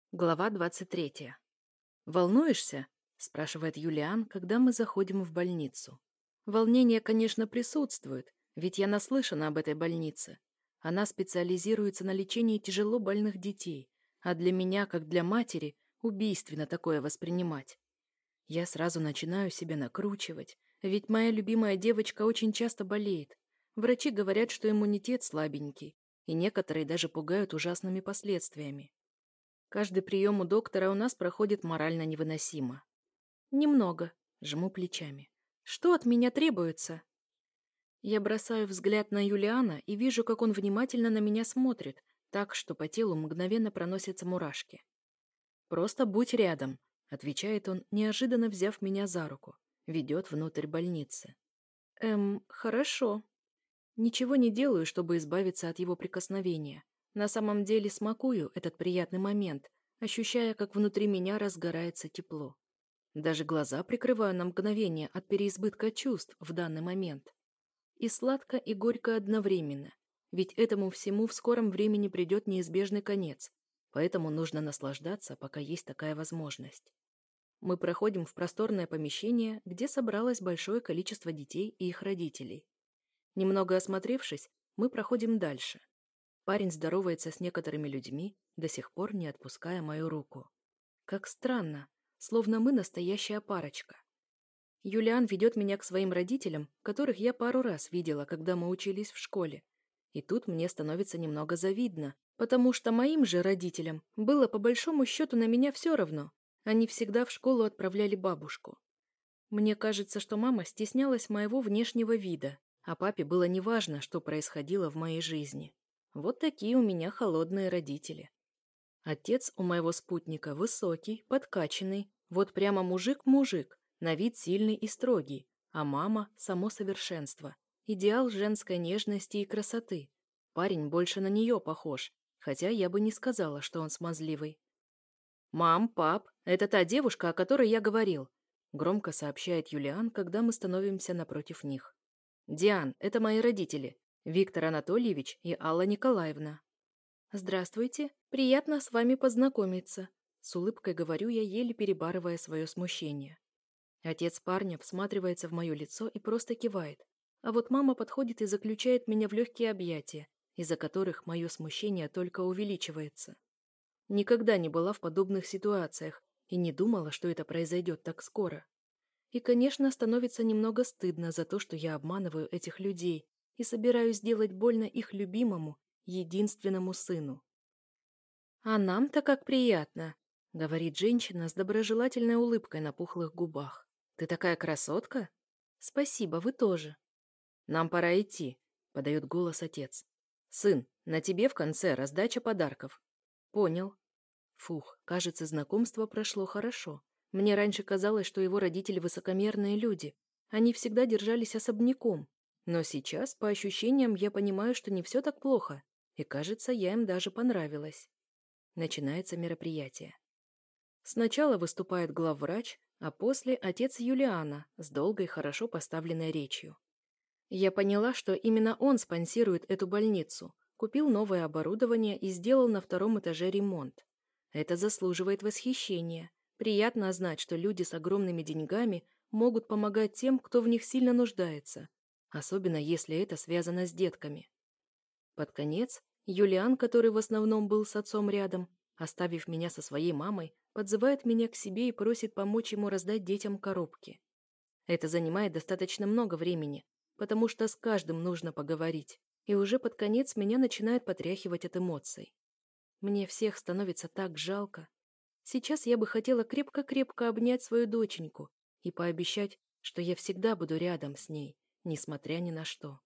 Глава 23. «Волнуешься?» – спрашивает Юлиан, когда мы заходим в больницу. Волнение, конечно, присутствует, ведь я наслышана об этой больнице. Она специализируется на лечении тяжело больных детей, а для меня, как для матери, убийственно такое воспринимать. Я сразу начинаю себя накручивать, ведь моя любимая девочка очень часто болеет. Врачи говорят, что иммунитет слабенький, и некоторые даже пугают ужасными последствиями. Каждый прием у доктора у нас проходит морально невыносимо. Немного, жму плечами. Что от меня требуется? Я бросаю взгляд на Юлиана и вижу, как он внимательно на меня смотрит, так что по телу мгновенно проносятся мурашки. «Просто будь рядом», — отвечает он, неожиданно взяв меня за руку. Ведет внутрь больницы. Хорошо. Ничего не делаю, чтобы избавиться от его прикосновения. На самом деле смакую этот приятный момент, ощущая, как внутри меня разгорается тепло. Даже глаза прикрываю на мгновение от переизбытка чувств в данный момент. И сладко, и горько одновременно, ведь этому всему в скором времени придет неизбежный конец, поэтому нужно наслаждаться, пока есть такая возможность. Мы проходим в просторное помещение, где собралось большое количество детей и их родителей. Немного осмотревшись, мы проходим дальше. Парень здоровается с некоторыми людьми, до сих пор не отпуская мою руку. Как странно, словно мы настоящая парочка. Юлиан ведет меня к своим родителям, которых я пару раз видела, когда мы учились в школе. И тут мне становится немного завидно, потому что моим же родителям было по большому счету на меня все равно. Они всегда в школу отправляли бабушку. Мне кажется, что мама стеснялась моего внешнего вида, а папе было неважно, что происходило в моей жизни. Вот такие у меня холодные родители. Отец у моего спутника высокий, подкачанный, вот прямо мужик-мужик, на вид сильный и строгий, а мама – само совершенство, идеал женской нежности и красоты. Парень больше на нее похож, хотя я бы не сказала, что он смазливый. «Мам, пап, это та девушка, о которой я говорил», – громко сообщает Юлиан, когда мы становимся напротив них. «Диан, это мои родители, Виктор Анатольевич и Алла Николаевна». «Здравствуйте, приятно с вами познакомиться», – с улыбкой говорю я, еле перебарывая свое смущение. Отец парня всматривается в мое лицо и просто кивает, а вот мама подходит и заключает меня в легкие объятия, из-за которых мое смущение только увеличивается. Никогда не была в подобных ситуациях и не думала, что это произойдет так скоро. И, конечно, становится немного стыдно за то, что я обманываю этих людей и собираюсь сделать больно их любимому, единственному сыну. «А нам-то как приятно», — говорит женщина с доброжелательной улыбкой на пухлых губах. «Ты такая красотка?» «Спасибо, вы тоже». «Нам пора идти», — подает голос отец. «Сын, на тебе в конце раздача подарков». «Понял». Фух, кажется, знакомство прошло хорошо. Мне раньше казалось, что его родители высокомерные люди. Они всегда держались особняком. Но сейчас, по ощущениям, я понимаю, что не все так плохо. И, кажется, я им даже понравилась. Начинается мероприятие. Сначала выступает главврач, а после отец Юлиана с долгой, хорошо поставленной речью. Я поняла, что именно он спонсирует эту больницу, купил новое оборудование и сделал на втором этаже ремонт. Это заслуживает восхищения. Приятно знать, что люди с огромными деньгами могут помогать тем, кто в них сильно нуждается, особенно если это связано с детками. Под конец Юлиан, который в основном был с отцом рядом, оставив меня со своей мамой, подзывает меня к себе и просит помочь ему раздать детям коробки. Это занимает достаточно много времени, потому что с каждым нужно поговорить, и уже под конец меня начинает потряхивать от эмоций. Мне всех становится так жалко. Сейчас я бы хотела крепко-крепко обнять свою доченьку и пообещать, что я всегда буду рядом с ней, несмотря ни на что.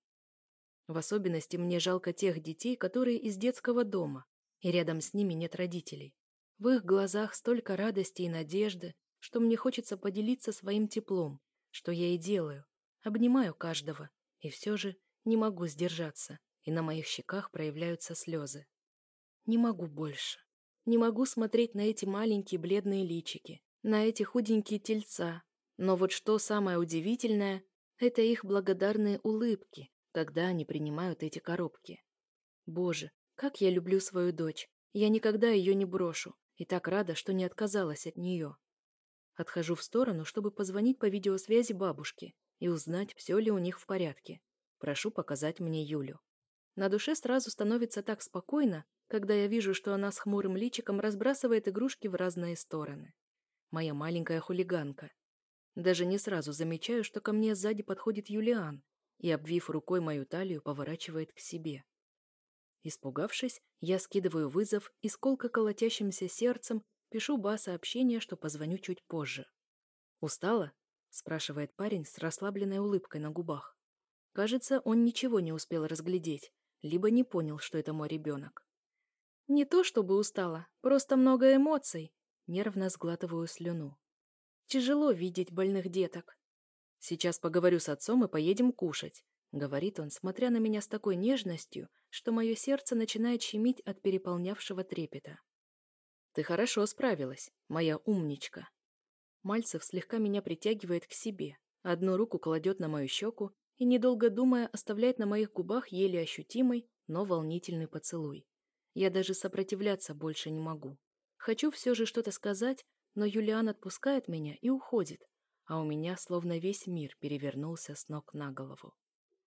В особенности мне жалко тех детей, которые из детского дома, и рядом с ними нет родителей. В их глазах столько радости и надежды, что мне хочется поделиться своим теплом, что я и делаю. Обнимаю каждого, и все же не могу сдержаться, и на моих щеках проявляются слезы. Не могу больше. Не могу смотреть на эти маленькие бледные личики, на эти худенькие тельца. Но вот что самое удивительное, это их благодарные улыбки, когда они принимают эти коробки. Боже, как я люблю свою дочь. Я никогда ее не брошу. И так рада, что не отказалась от нее. Отхожу в сторону, чтобы позвонить по видеосвязи бабушке и узнать, все ли у них в порядке. Прошу показать мне Юлю. На душе сразу становится так спокойно, когда я вижу, что она с хмурым личиком разбрасывает игрушки в разные стороны. Моя маленькая хулиганка. Даже не сразу замечаю, что ко мне сзади подходит Юлиан и, обвив рукой мою талию, поворачивает к себе. Испугавшись, я скидываю вызов и с колко колотящимся сердцем пишу Ба сообщение, что позвоню чуть позже. «Устала?» – спрашивает парень с расслабленной улыбкой на губах. Кажется, он ничего не успел разглядеть, либо не понял, что это мой ребенок. «Не то чтобы устала, просто много эмоций», – нервно сглатываю слюну. «Тяжело видеть больных деток». «Сейчас поговорю с отцом и поедем кушать», — говорит он, смотря на меня с такой нежностью, что мое сердце начинает щемить от переполнявшего трепета. «Ты хорошо справилась, моя умничка». Мальцев слегка меня притягивает к себе, одну руку кладет на мою щеку и, недолго думая, оставляет на моих губах еле ощутимый, но волнительный поцелуй. Я даже сопротивляться больше не могу. Хочу все же что-то сказать, но Юлиан отпускает меня и уходит, а у меня словно весь мир перевернулся с ног на голову.